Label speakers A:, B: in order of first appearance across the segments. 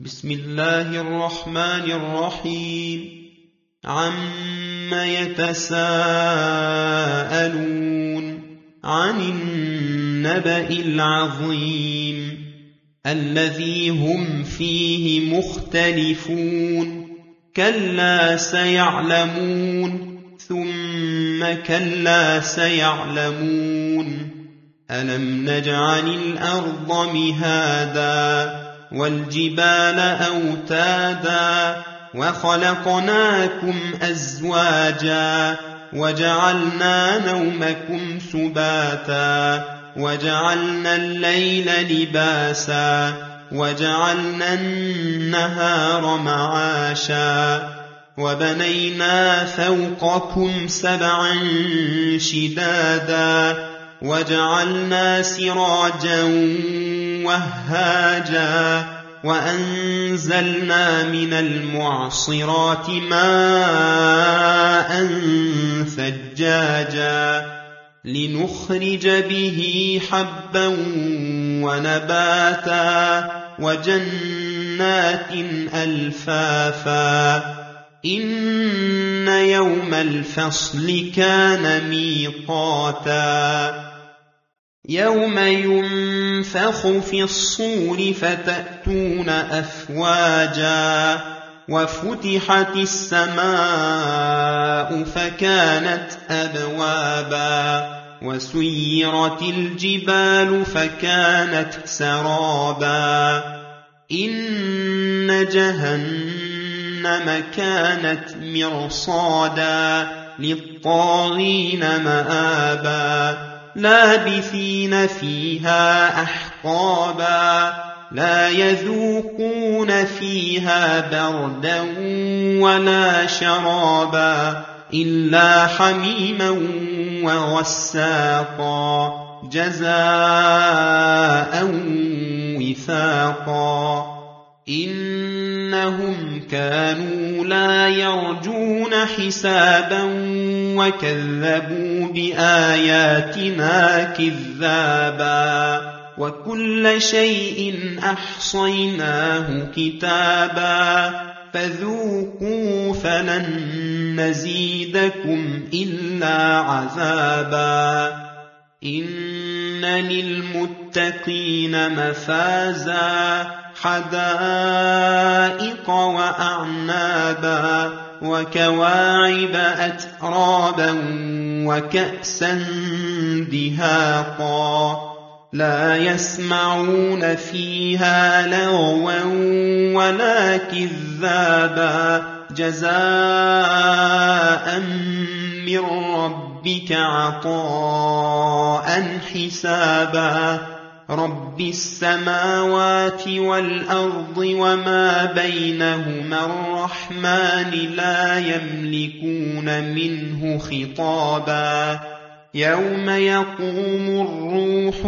A: بسم الله الرحمن الرحيم عم يتساءلون عن النبأ العظيم الذي هم فيه مختلفون كلا سيعلمون ثم كلا سيعلمون ألم نجعل الأرض مهادا والجبال أوتادا وخلقناكم أزواجا وجعلنا نومكم سباتا وجعلنا الليل لباسا وجعلنا النهار معاشا وبنينا فوقكم سبعا شدادا وجعلنا سراجا وهاجا وأنزلنا من المعصرات ماء ثجاجا لنخرج به حبا ونباتا وجنات ألفافا إن يوم الفصل كان ميقاتا يوم ينفخ في الصور فتأتون أفواجا وفتحت السماء فكانت أبوابا وسيرت الجبال فكانت سرابا إن جهنم كانت مرصادا للطاغين مآبا لابثين فيها أحقابا لا يذوقون فيها بردا ولا شرابا إلا حميما وغساقا جزاء وفاقا إنهم كانوا لا يرجون حسابا وكذبوا بآياتنا كذابا وكل شيء أحصيناه كتابا فذوقوا فلن نزيدكم إلا عذابا إن للمتقين مفازا حدائق وأعنابا وكواعب أترابا وكأسا دهاقا لا يسمعون فيها لغوا ولا كذابا جزاء من ربك عطاء حسابا رب السماوات والأرض وما بينهما الرحمن لا يملكون منه خطابا يوم يقوم الروح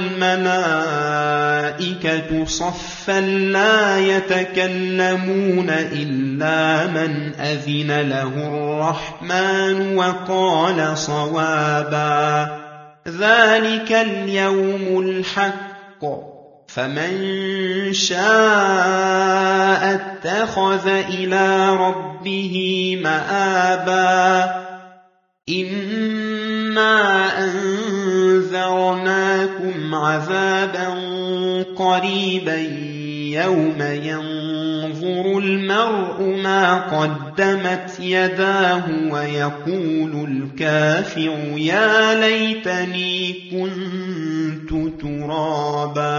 A: والملائكة صفا لا يتكلمون إلا من أذن له الرحمن وقال صوابا ذلك اليوم الحق فمن شاء اتخذ إلى ربه مآبا إنا أنذرناكم عذابا قريبا يوم ينظر المرء ما قدمت يداه ويقول الكافر يا ليتني كنت ترابا